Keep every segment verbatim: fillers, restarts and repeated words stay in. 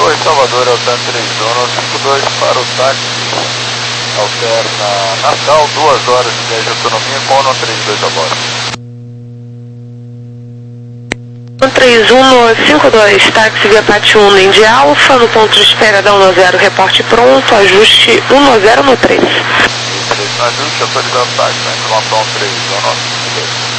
Torre Salvador, Altan três um, cinco dois para o táxi, alterna Natal, duas horas de viagem de autonomia com ONO trinta e dois a bordo. um três um cinco dois, táxi via Pátio um, Indy Alfa, no ponto de espera da um zero, reporte pronto, ajuste um zero no três. Ajuste, autorizado o táxi, né? Informação um três um, cinco dois.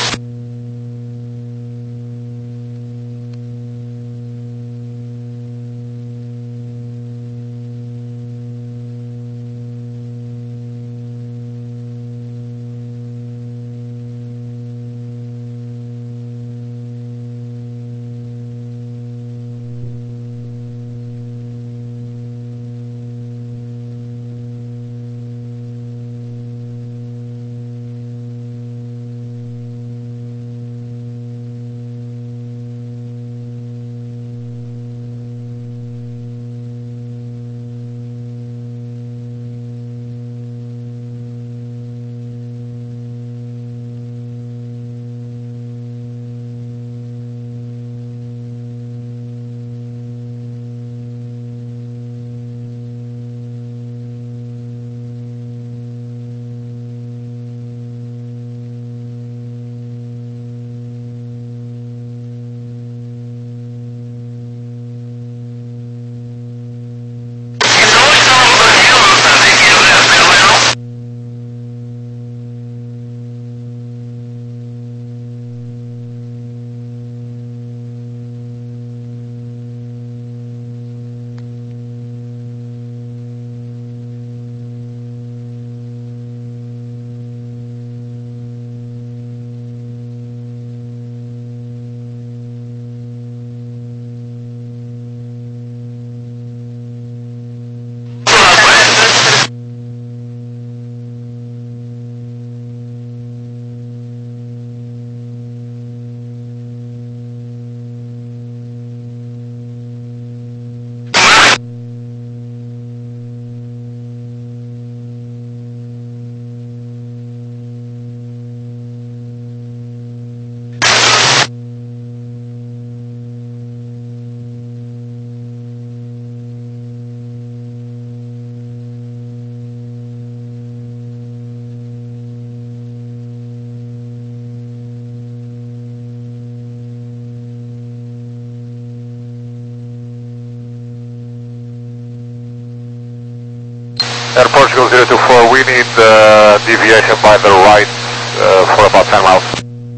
Air Portugal zero two four, we need uh, deviation by the right uh, for about ten miles.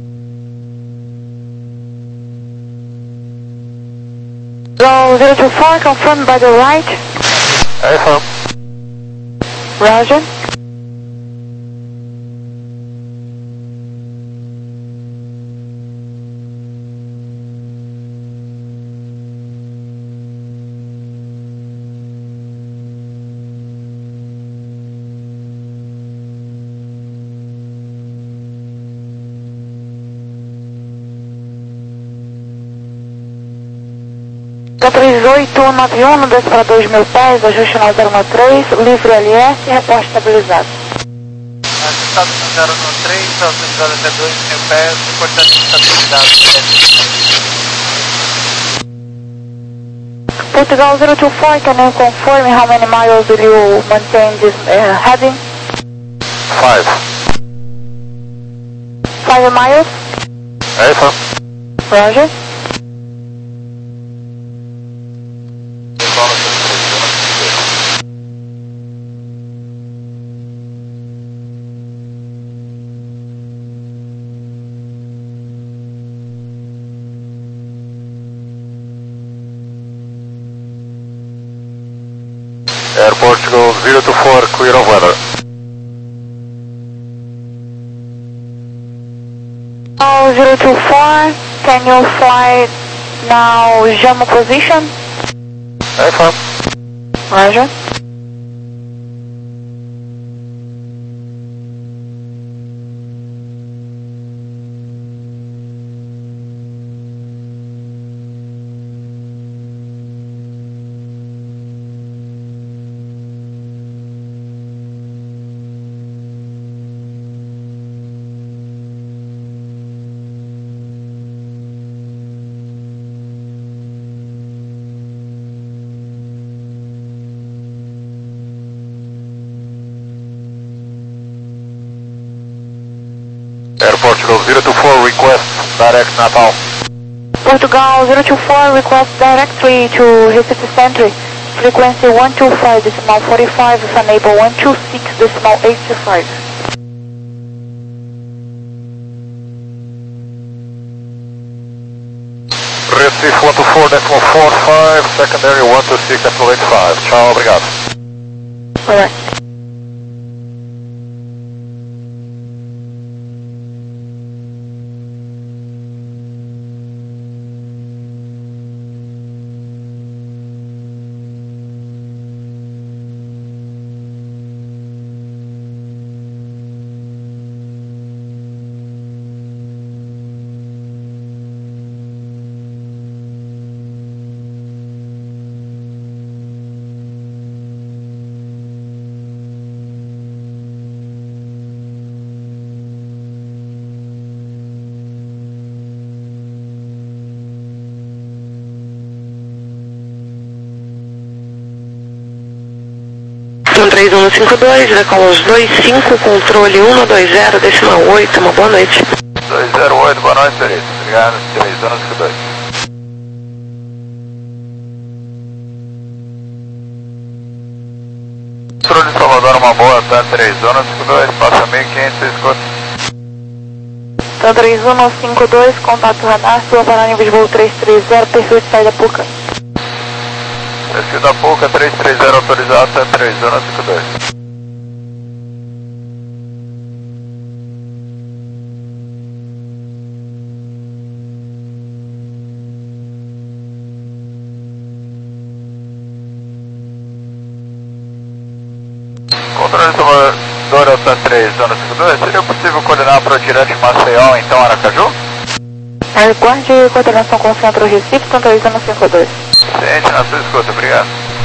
Hello, zero two four, confirmed by the right. Affirm. Roger. três oito nove um, desce para dois mil pés, ajuste nove zero um três, livre L S, reporte estabilizado. Ajustado nove zero um três, autorizado até dois mil pés, reportado estabilizado. Portugal zero two four, can you confirm how many miles will you maintain this uh, heading? Five. Five miles? Affirm. Roger. Air Portugal zero two four, clear of weather. Oh, zero two four, can you fly now Jammu position? Affirm. Roger. Portugal zero two four, request direct Natal. Portugal zero two four, request directly to Recife Century. Frequency one two five decimal forty-five, if enable one two six decimal eighty-five. Recife one two four decimal forty-five, secondary one two six decimal eighty-five. Tchau, obrigado. Alright. um três um cinco dois, decolos dois cinco, controle um dois zero, decimal oito, uma boa noite. dois zero oito, boa noite, Teresa. Obrigado, três um cinco dois. Controle de Salvador, uma boa, tá, três um cinco dois, passa mil e quinhentos, escuta. Então três um cinco dois, contato radar, sua para nível de voo três três zero, perfil de saída Puca. Perfil da Puca, três três zero autorizado, tá, três um cinco dois. Controle de Salvador, Alta três um cinco dois, seria possível coordenar para o direto de Maceió, então Aracaju? Aguarde coordenação com o centro Recife, então três um cinco dois. Ciente, na sua escuta, obrigado.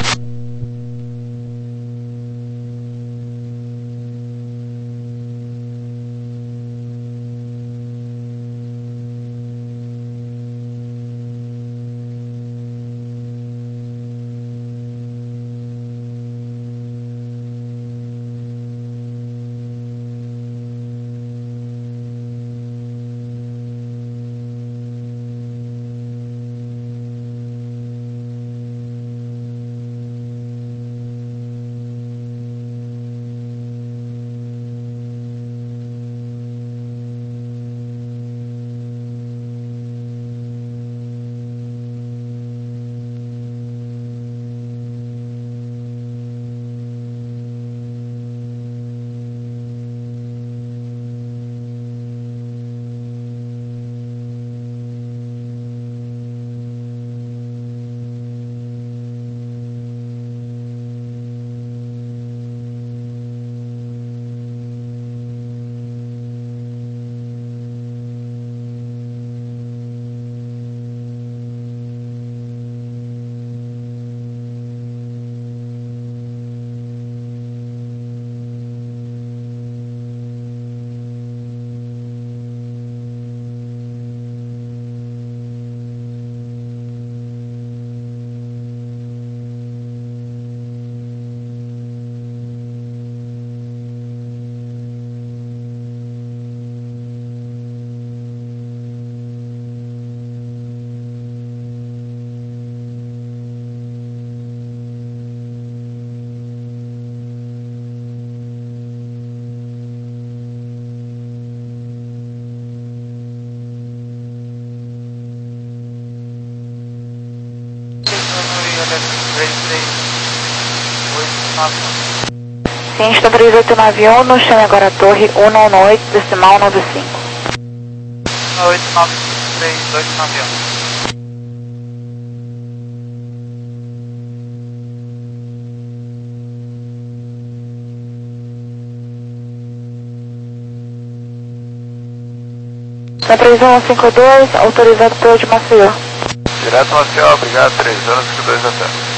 Ciente da três oito nove um, chame agora a torre um nove oito, decimal nove cinco. um oito nove três oito nove um. Da três um cinco dois, autorizado pelo de Maceió. Direto Maceió, obrigado, três um cinco dois até.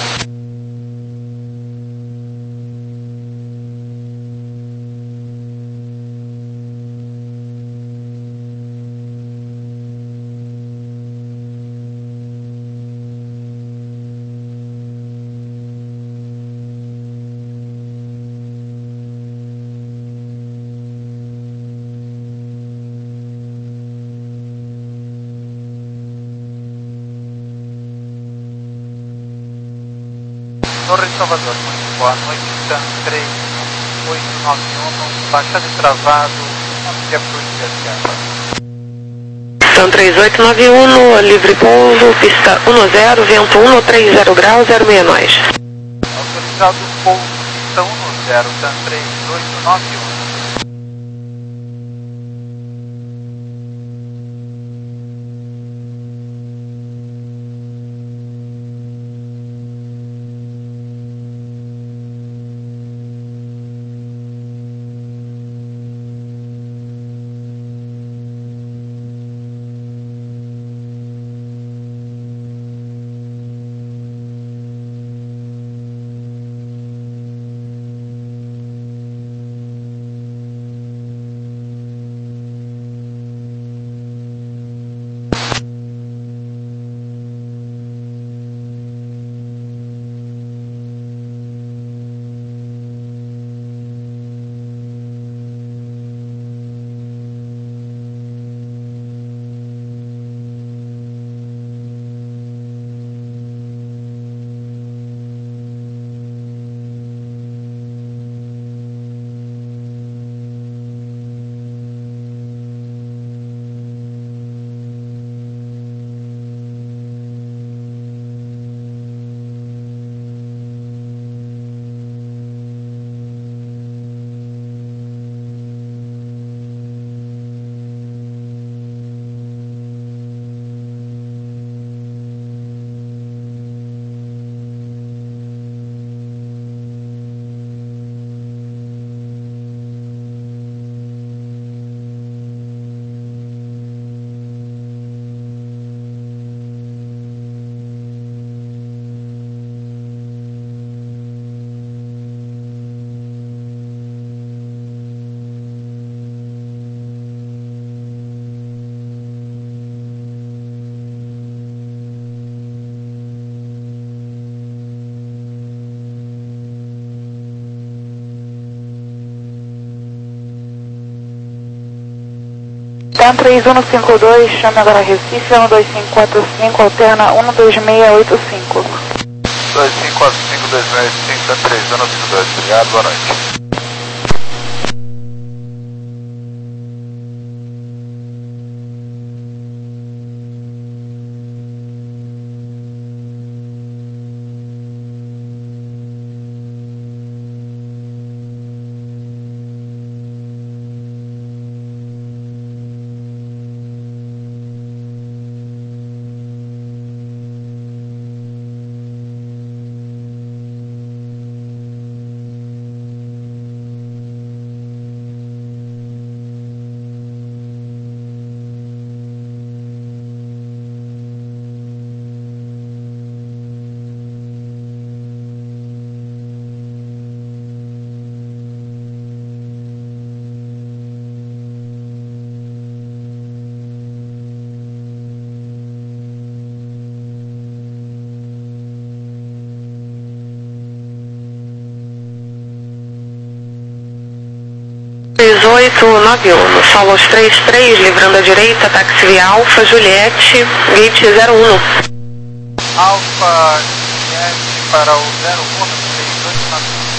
Torre de Salvador, muito boa noite, TAM três oito nove um, baixado e travado, via Fruit S A. TAM três oito nove um, livre pouso, pista um zero, vento um três zero graus, zero seis nós. Autorizado pouso, pista um zero, TAM três oito nove um. TAM três um cinco dois, chame agora Recife, um dois cinco quatro cinco, alterna um dois seis oito cinco. dois cinco quatro cinco, dois seis cinco, TAM três um cinco dois, obrigado, boa noite. três oito nove um, Solos três três, livrando a direita, táxi via Alfa, Juliette, gate zero um. Alfa, Juliette para o zero um, três oito nove um.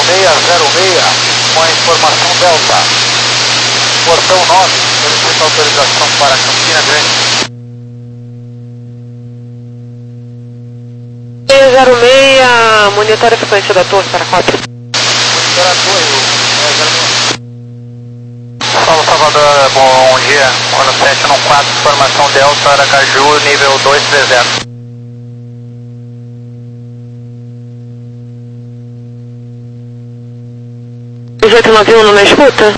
meia zero seis, com a informação Delta. Portão nove, solicita autorização para Campina Grande. seis zero seis, monitora a frequência da torre para quatro. Monitora a torre, seis zero seis. Paulo Salvador, bom dia. Ano sete um quatro, informação Delta, Aracaju, nível dois três zero. dezoito nove um na escuta?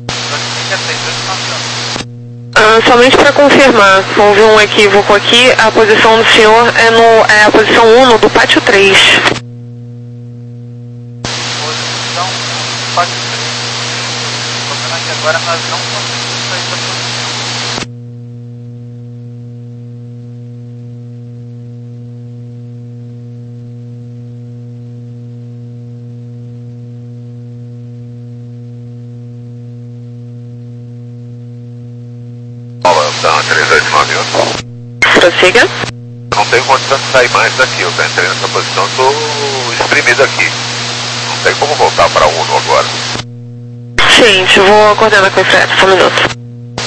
Ah, somente para confirmar, houve um equívoco aqui, a posição do senhor é, no, é a posição um no do pátio três. Posição pátio três. Estou aqui agora, nós não conseguimos sair da posição. Então, três dois nove um. Prossiga. Não tenho condição de sair mais daqui. Eu já entrei nessa posição, estou exprimido aqui. Não tem como voltar para um agora. Gente, eu vou coordenar com o Fred, só um minuto.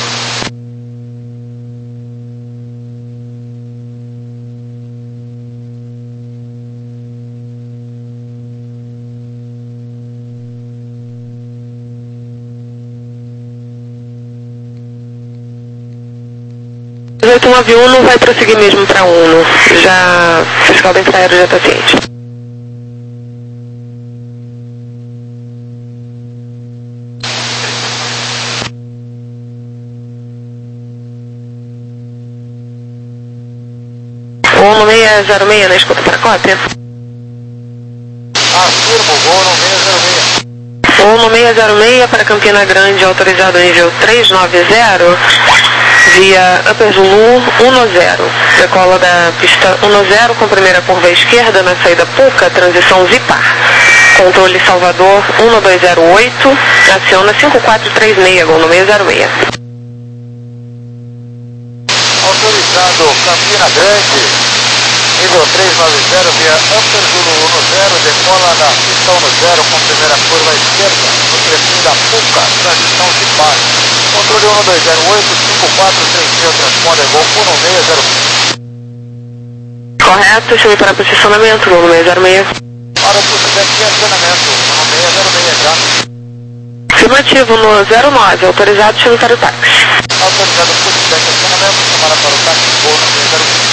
dezoito nove um não vai prosseguir mesmo para Uno. Já, o fiscal da Infraero já está ciente. Uno seis zero seis na escuta para cópia. Afirmo, voo no seis zero seis. Uno seis zero seis para Campina Grande, autorizado nível trezentos e noventa, via Upper Zulu um zero. Decola da pista um zero com primeira curva à esquerda na saída Puca, transição Zipar. Controle Salvador um dois zero oito, aciona cinco quatro três seis, gol no seis zero seis. Autorizado Campina Grande, nível trezentos e noventa, via Upper Zulu um zero, decola da pista um zero com primeira curva à esquerda, no trecinho da Puca, transição Zipar. Controle um dois zero oito, cinco quatro três seis, transponder gol um seis zero seis. Correto, chame para posicionamento, gol no seis zero seis. Para o procedimento de acionamento, no seis zero seis, já. Afirmativo no zero nove, autorizado, chame para o táxi. Autorizado o procedimento de acionamento, chamada para o táxi, gol no seis zero seis.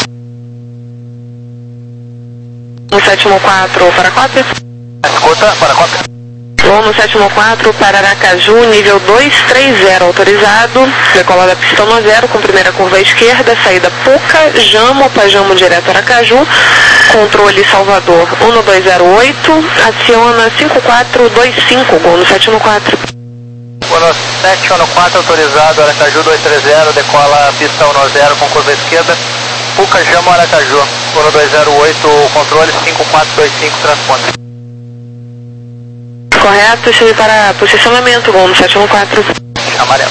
No sete um quatro para cópia. Escuta, para cópia. Gol no sete um quatro para Aracaju, nível dois três zero, autorizado. Decola da pista um zero com primeira curva à esquerda, saída Puca, Jamo, Pajamo direto Aracaju. Controle Salvador um dois zero oito, aciona cinco quatro dois cinco, gol no sete um quatro. Gol sete um quatro, autorizado, Aracaju dois três zero, decola pista um zero com curva à esquerda. Puca, Jamo, Aracaju. Gol dois zero oito, controle cinco quatro dois cinco, transponder. Correto, chame para posicionamento, gol no sete um quatro. Amarelo.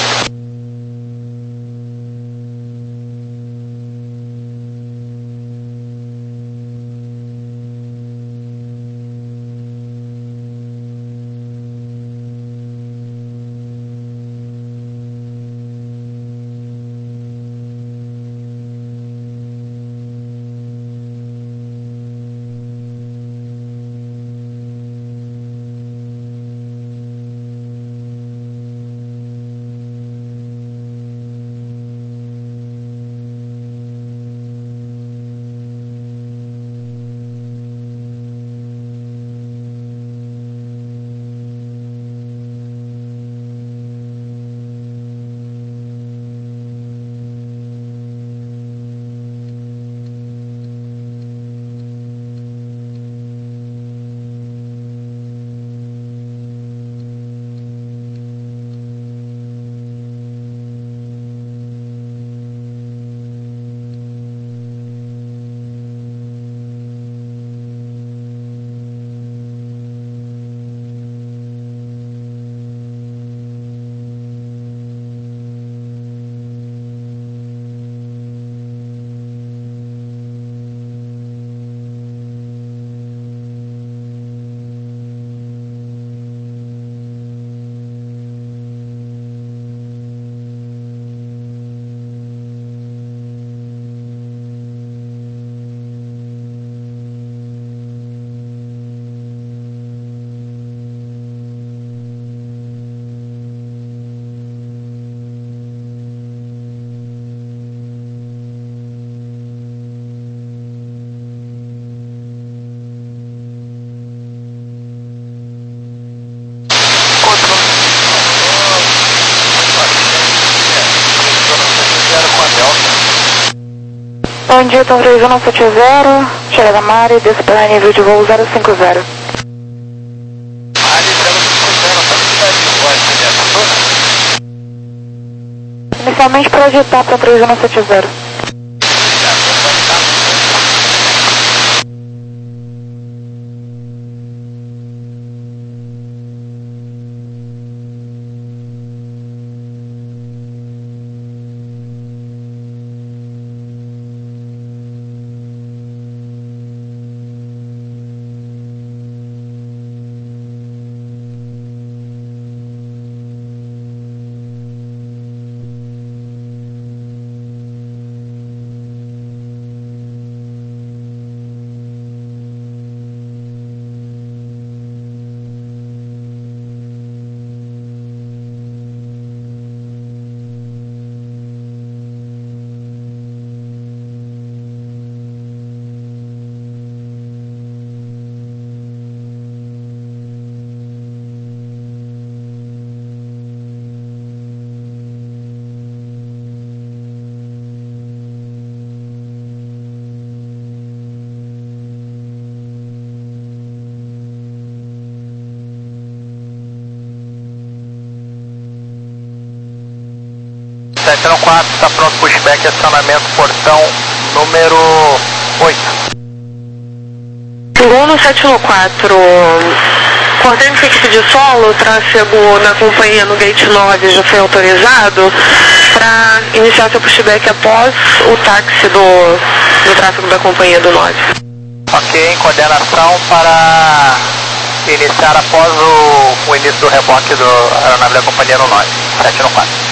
Bom dia, Tom três um sete zero, chega da Mari, desce para nível de voo zero cinco zero. Mari zero cinco zero, tá cidade de voz, né? Inicialmente projetar para três um sete zero. sete um quatro, está pronto pushback, acionamento portão número oito. Gol no sete um quatro, coordenando a equipe de solo, o tráfego na companhia no gate nove já foi autorizado para iniciar seu pushback após o táxi do, do tráfego da companhia do nove. Ok, coordenação para iniciar após o, o início do reboque da aeronave da companhia no nove, sete um quatro.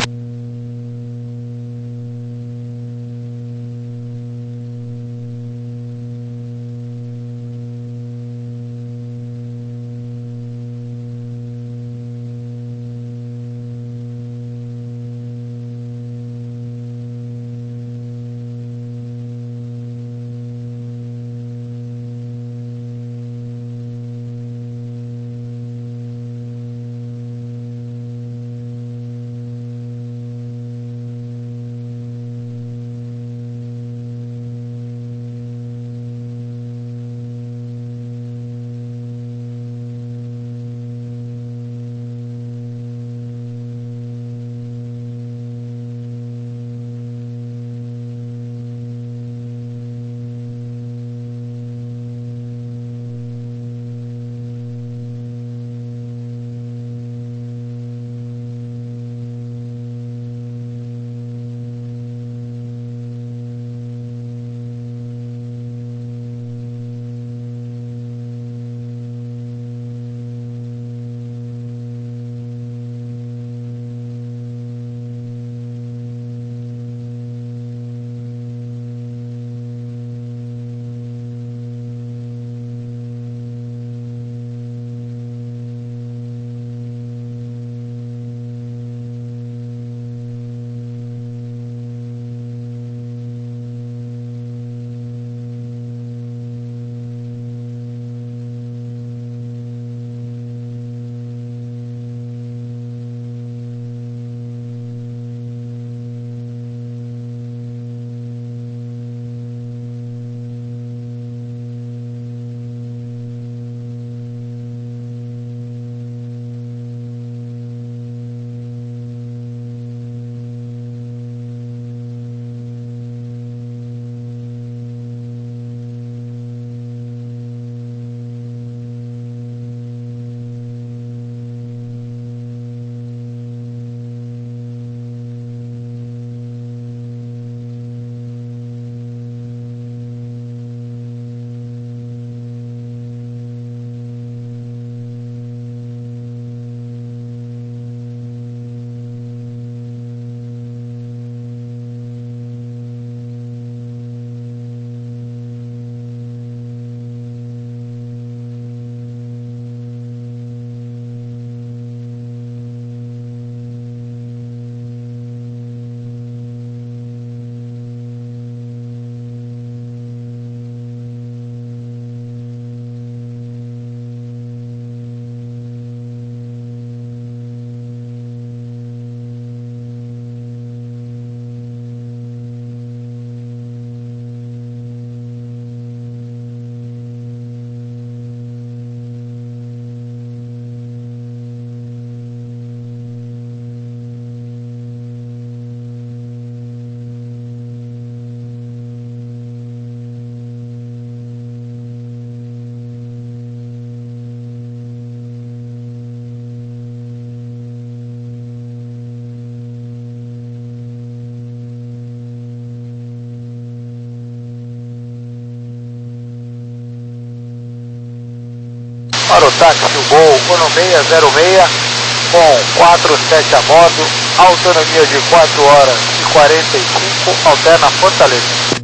para o táxi Gol um seis zero seis com quatro sete a bordo, autonomia de quatro horas e quarenta e cinco, alterna Fortaleza.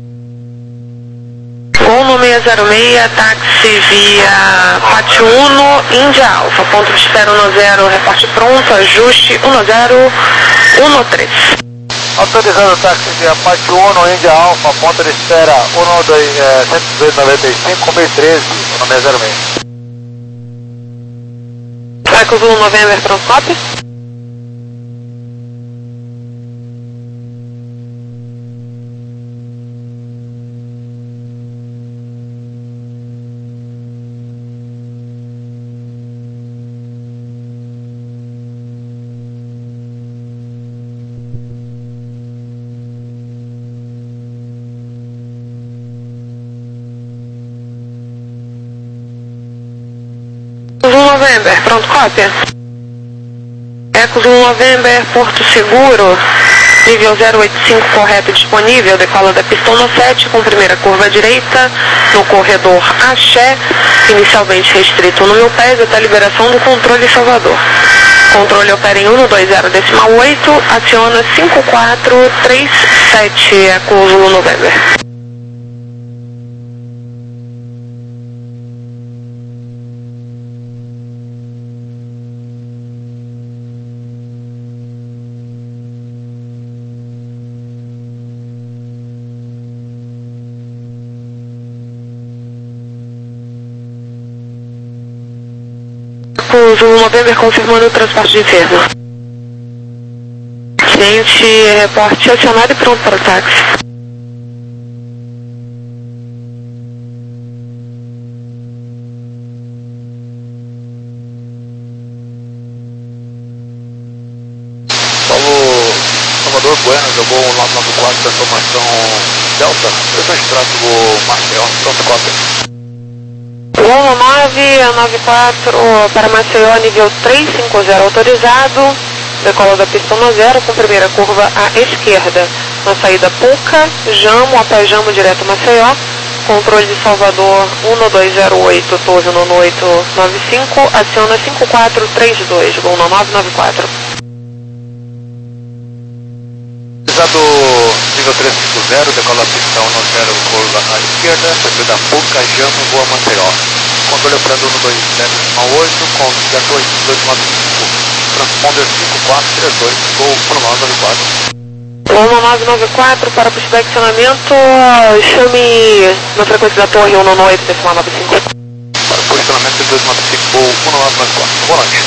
Gol um seis zero seis, táxi via Pátio Uno, Índia Alfa, ponto de espera um zero, reporte pronto, ajuste um zero um três. Autorizado o táxi via Pátio Uno, Índia Alfa, ponto de espera um dois dois nove cinco, um três, um seis zero seis. Eco Zulu November, pronto, copy. Zulu November, pronto, cópia. Eco Zulu November, Porto Seguro, nível zero oito cinco correto disponível, decola da pista um sete com primeira curva à direita, no corredor Axé, inicialmente restrito no mil pés até a liberação do controle Salvador. Controle opera em um dois zero decimal oito, aciona cinco quatro três sete, Eco Zulu November. Zulu November confirmando o transporte de enfermo. Cliente, reporte acionado e pronto para o táxi. Paulo Salvador Buenas, eu vou nove nove quatro, transformação Delta, eu extrato o Maceió, pronto, cópia. Gol nove a nove quatro para Maceió, nível três cinco zero autorizado, decola da pista um zero com primeira curva à esquerda, na saída Puca, Jamo, a pé Jamo direto Maceió, controle de Salvador um dois zero oito, Torre no oito nove cinco, aciona cinco quatro três dois, Gol nove nove quatro. Autorizado nível três cinco zero, decola a pista um zero, curva à esquerda, saída Puca, Jamo, Boa Maceió. Controle operando um dois zero oito com dois dois nove cinco, transponder cinco quatro três dois, Gol um nove nove quatro. Gol nove nove quatro para pushback de acionamento, chame na frequência da torre um oito decimal nove cinco. Para posicionamento dois nove cinco, Gol um nove nove quatro, volante.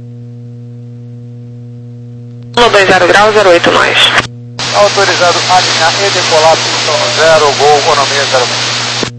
um dois zero grau, zero oito nós. Autorizado alinhar e decolar pista um zero, Gol um seis zero seis.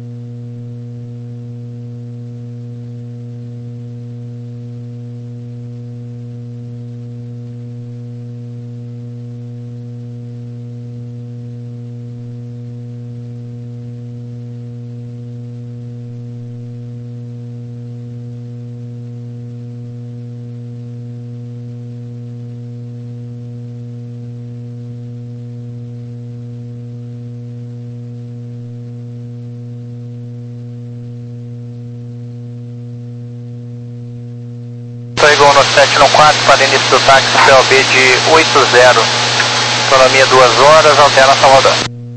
Gol no sete no quatro para início do táxi P O B de oito zero, autonomia duas horas, alterna Salvador.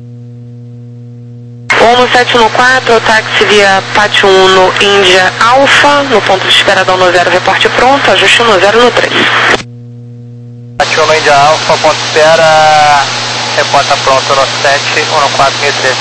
Gol no sete no quatro, táxi via Pátio Uno, Índia Alfa, no ponto de espera da um zero, reporte pronto, ajuste um zero no três. Pátio Uno, Índia Alfa, ponto de espera, reporta pronto no sete um quatro seis três.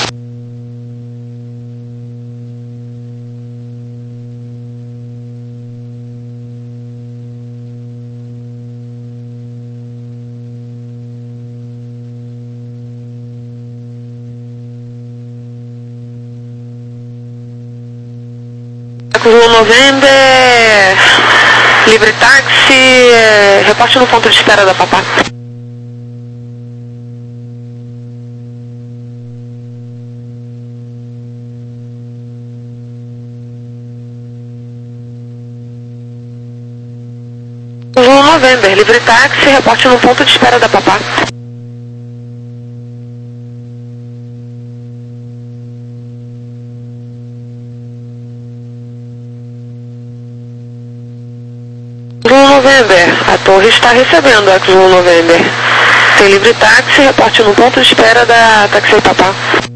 Zulu November, livre táxi, reporte no ponto de espera da Papá. Zulu November, livre táxi, reporte no ponto de espera da Papá. Torre está recebendo X um November. Tem livre táxi, reporte no ponto de espera da Taxi Papá.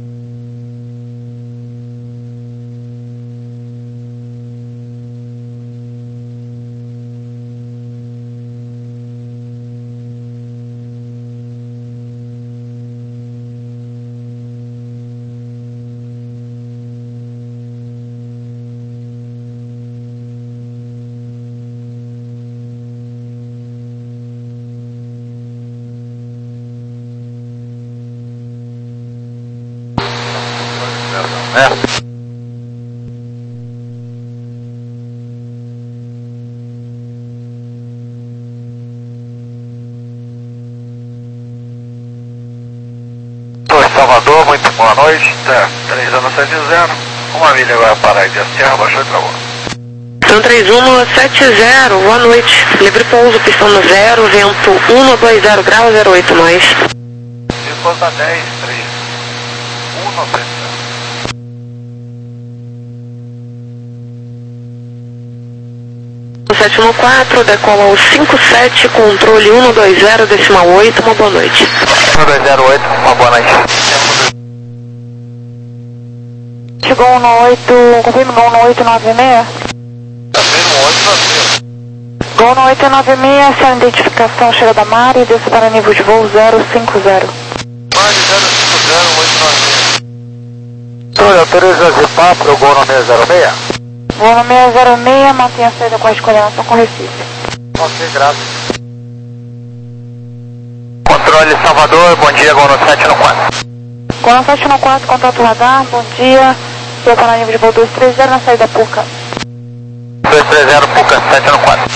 É. Oi, Salvador, muito boa noite. Tá, três anos sete zero. Uma milha agora para de Serra, baixou e travou. São três um sete zero, boa noite. Livre pouso, pistão no zero, vento um dois zero graus, zero oito mais. Desconta dez, três, um noventa. sete um quatro, decola ao cinco sete, controle um dois zero, decimal oito, uma boa noite. um dois zero oito, uma boa noite. Chegou um no oito, confirma Gol no oito nove seis. Também no oito nove. Gol no oito nove seis, sem identificação, chega da Mari e desce para nível de voo zero cinco zero. Mari zero cinco zero, oito nove. Senhor, autoriza zipar para o Gol no seis zero seis? Voo no seis zero seis, mantenha a saída com a escolhança com Recife. Ok, graças. Controle Salvador, bom dia, Gol no sete no quatro. Gol no sete no quatro, contato radar, bom dia. Estou para nível de voo dois três zero na saída Puca. dois três zero, Puca, sete no quatro.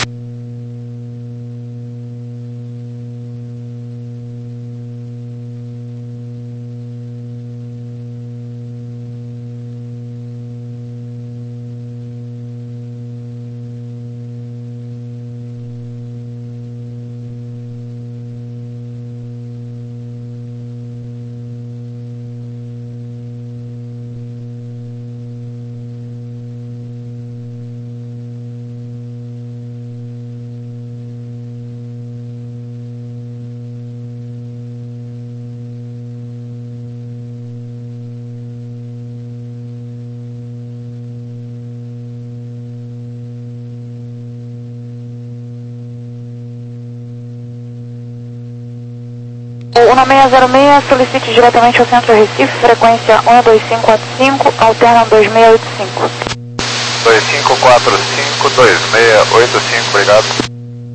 O seis zero seis, solicite diretamente ao centro Recife, frequência um dois cinco quatro cinco, alterna dois seis oito cinco. dois cinco quatro cinco, dois seis oito cinco, obrigado.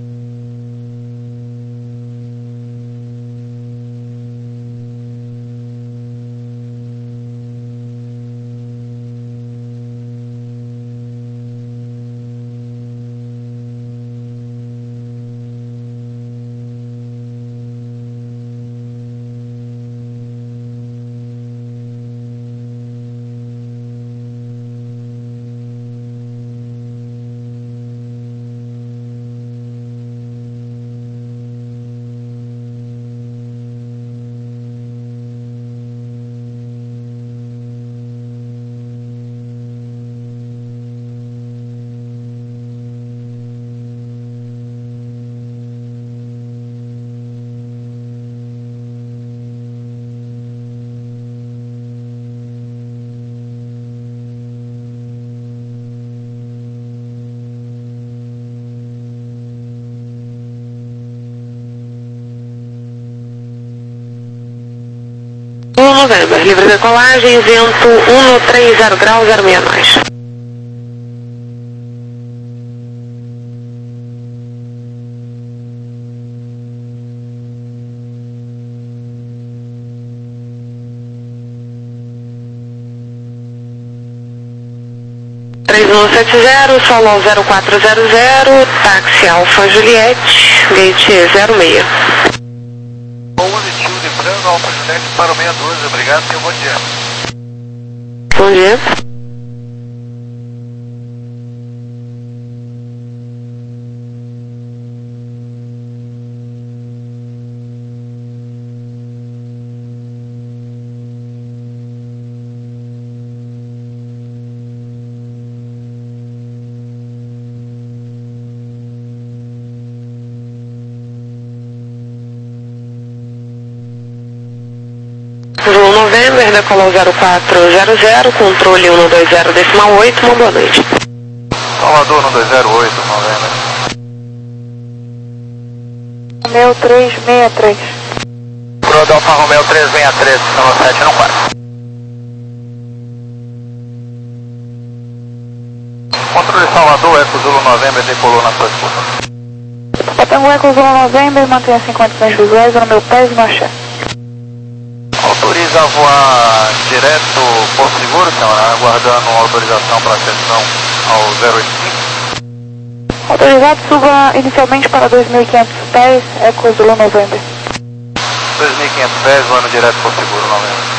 November, livre decolagem, vento um três zero graus, zero seis mais. três um sete zero, solo zero quatro zero zero, táxi Alfa Juliette, gate zero seis. Positivo de Frango, Alfa Juliette para o seis doze, obrigado, tenha um bom dia. Bom dia. November, decola zero quatro zero zero, controle cento e vinte decimal oito, uma boa noite. Salvador cento e vinte oito, November. Romeo três seis três. Pro Alfa Romeo três seis três, são sete no quarto. Controle Salvador, Eco Zulu November, decolou na sua escuta. Tango Eco Zulu November, mantenha-se em condições visuais, no meu pés e marcha. Autoriza a voar direto por seguro, senhora, aguardando autorização para acessão ao zero oito cinco. Autorizado, suba inicialmente para dois mil e quinhentos pés, Eco Zulu November. dois mil e quinhentos pés, voando direto por seguro, November.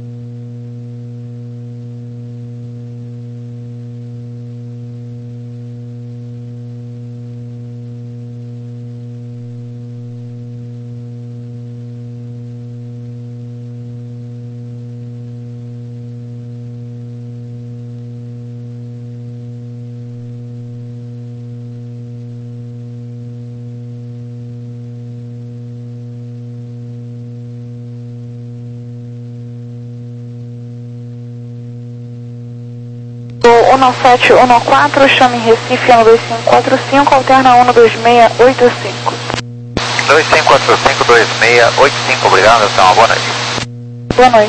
cento e sete cento e quatro, chame em Recife cento dois cinco quatro cinco, alterna cento dois seis oito cinco. dois cinco quatro cinco, dois seis oito cinco, obrigado, então, uma boa noite. Boa noite.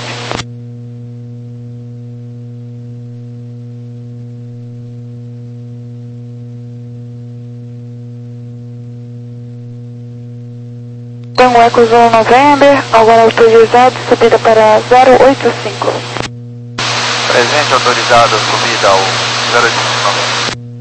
Tango Eco Zulu November, agora autorizado, subida para zero oito cinco. Presente autorizado, subida ao zero oito cinco, November.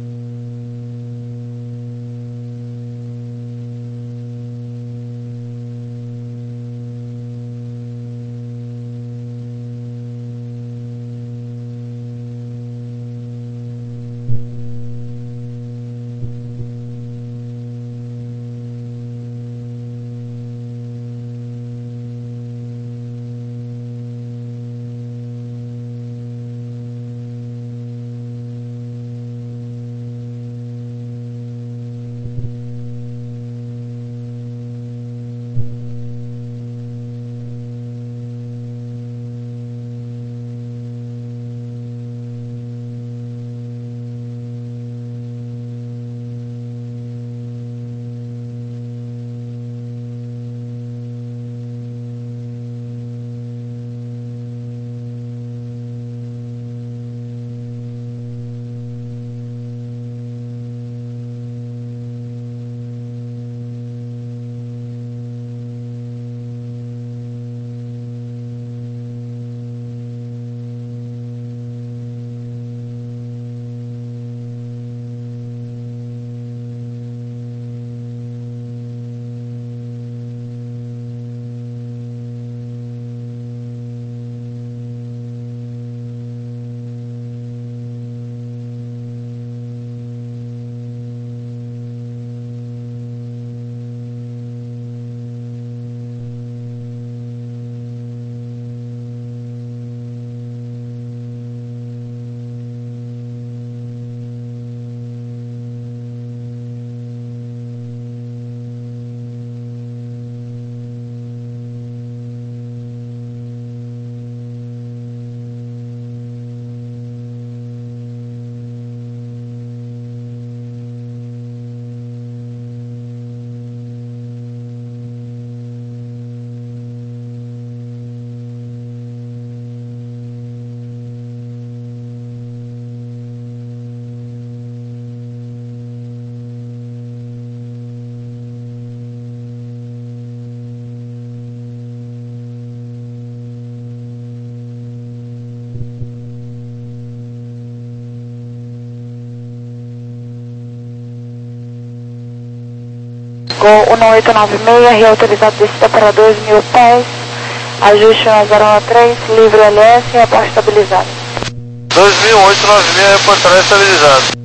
Gol um oito nove seis, reautorizado descida para dois mil pés, ajuste na zero um três, livre L S, reporte estabilizado. dois mil oitocentos e noventa e seis, reportagem estabilizado.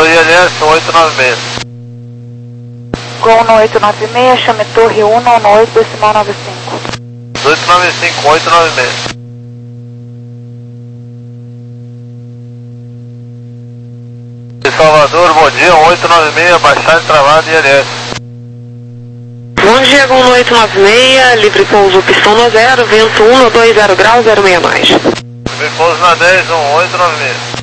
I L S oito nove seis. Gol no oito nove seis, chame torre um no oito decimal nove cinco. oito nove cinco, oito nove seis. Salvador, bom dia, oito nove seis, baixar e travado I L S. Bom dia, Gol no oito nove seis, livre pouso, pistão no zero, vento um no dois zero graus, zero seis mais. Livre pouso na dez, um oito nove seis.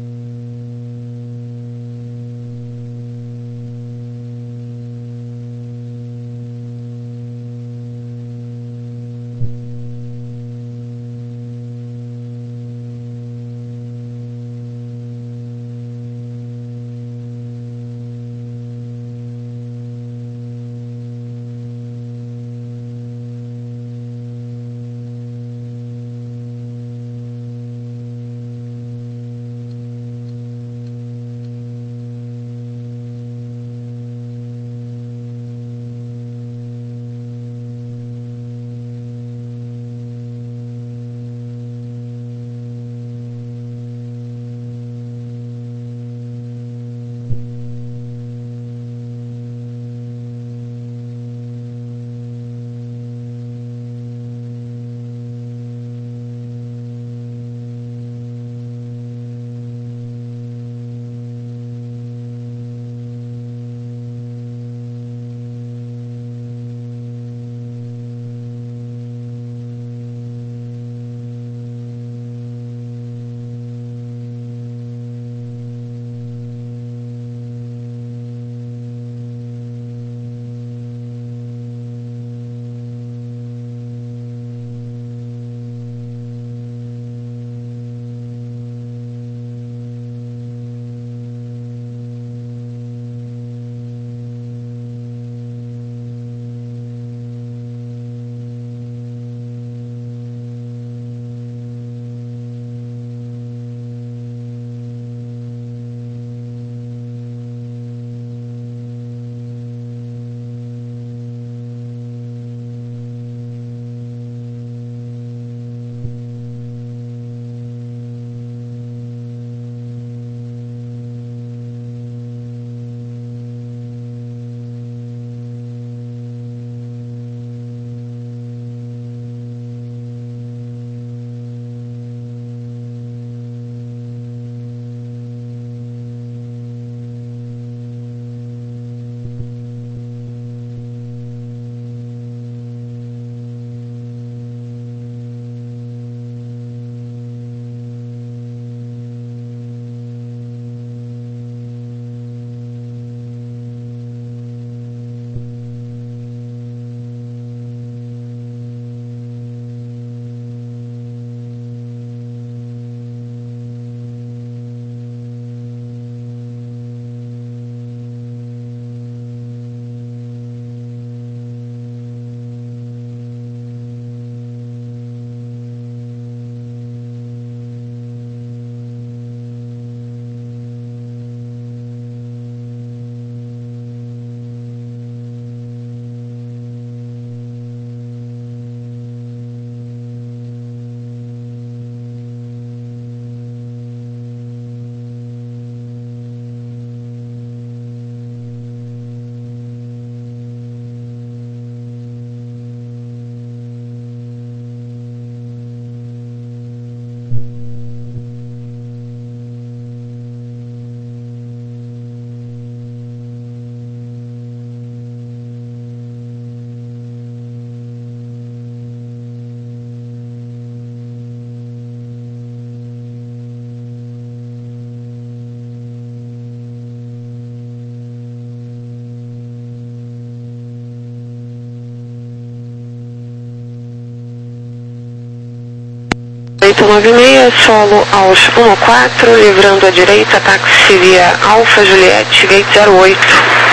oito nove seis, solo aos um quatro, livrando à direita, táxi via Alfa Juliette, gate zero oito.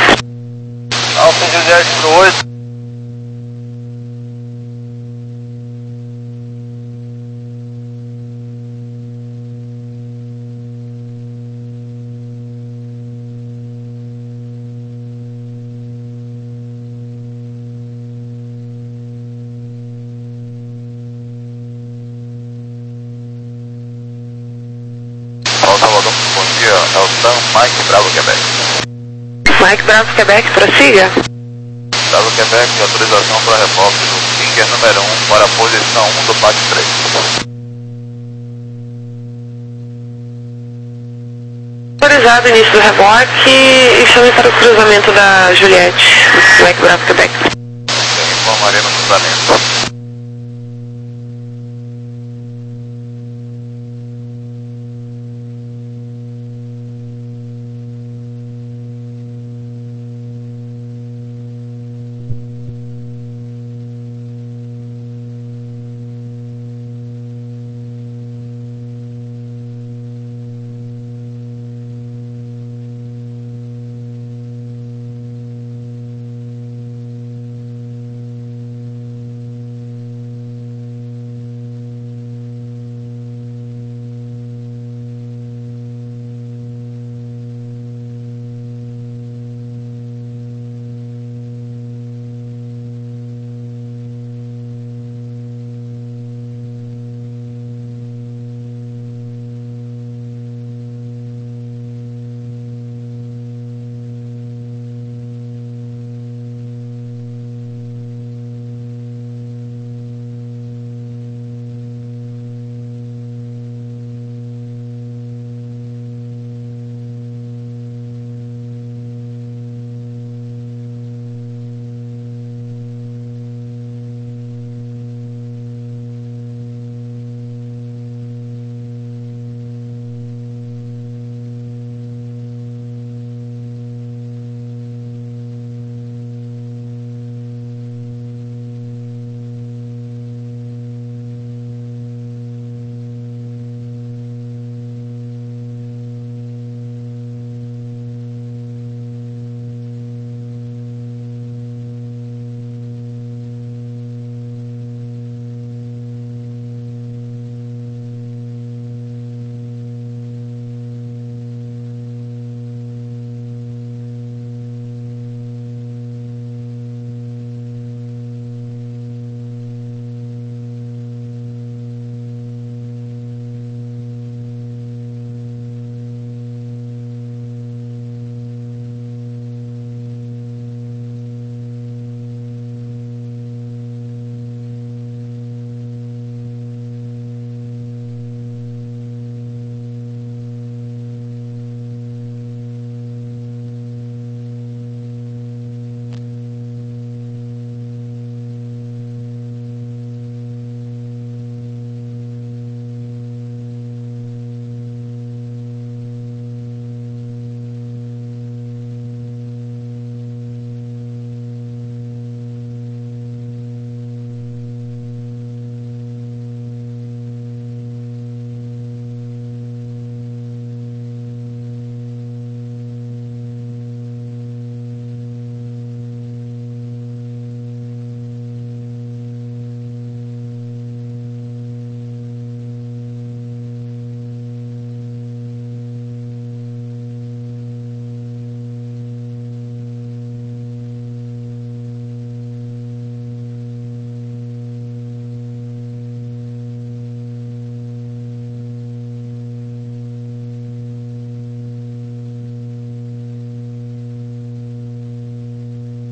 Alfa Juliette pro oito. Salvador, bom dia. Nelson, Mike Bravo, Quebec. Mike Bravo, Quebec, prossiga. Bravo, Quebec, autorização para reboque do Finger número um para a posição um do P A C três. Autorizado início do reboque e chame para o cruzamento da Juliette, Mike Bravo, Quebec. Informarei no cruzamento.